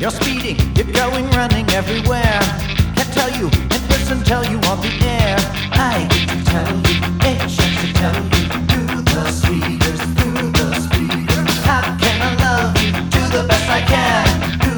You're speeding, you're going, running everywhere. Can't tell you, in person tell you on the air. I get to tell you, a chance to tell you, through the speakers, through the speakers. How can I love you? Do the best I can.